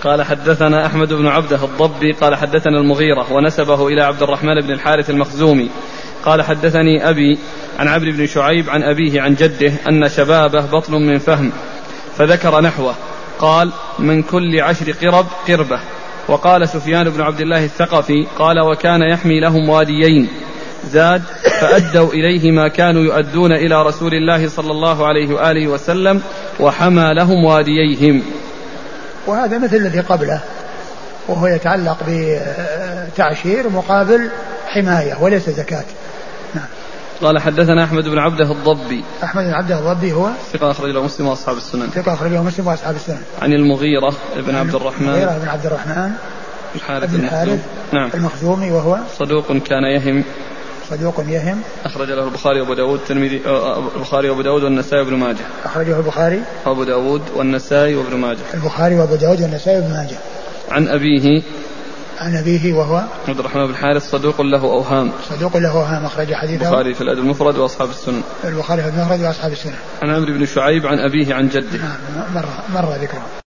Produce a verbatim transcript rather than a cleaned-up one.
قال حدثنا أحمد بن عبده الضبي قال حدثنا المغيرة ونسبه إلى عبد الرحمن بن الحارث المخزومي قال حدثني أبي عن عبد بن شعيب عن أبيه عن جده أن شبابه بطل من فهم، فذكر نحوه. قال من كل عشر قرب قربة. وقال سفيان بن عبد الله الثقفي قال وكان يحمي لهم واديين. زاد فأدوا إليه ما كانوا يؤدون إلى رسول الله صلى الله عليه وآله وسلم وحمى لهم وادييهم. وهذا مثل الذي قبله، وهو يتعلق بتعشير مقابل حماية وليس زكاة. نعم. قال حدثنا أحمد بن عبده الضبي. أحمد بن عبده الضبي هو ثقة أخرج له مسلم وأصحاب السنن. ثقة أخرج له مسلم وأصحاب السنن. عن المغيرة بن عبد الرحمن. المغيرة بن عبد الرحمن الحارث بن الحارث نعم. المخزومي وهو صدوق كان يهم. صدوق يهم. أخرج له البخاري وأبو داود الترمذي البخاري وأبو داود والنسائي وابن ماجه. أخرجه البخاري وأبو داود والنسائي وابن ماجه. البخاري وأبو داود والنسائي وابن ماجه. عن أبيه. عن أبيه وهو عبد الرحمن بن الحارث صدوق له أوهام. صدوق له أوهام أخرج حديثه البخاري في الأدب المفرد وأصحاب السنن. البخاري في المفرد وأصحاب السنن. عن عمرو بن شعيب عن أبيه عن جده. نعم مر مر ذكره.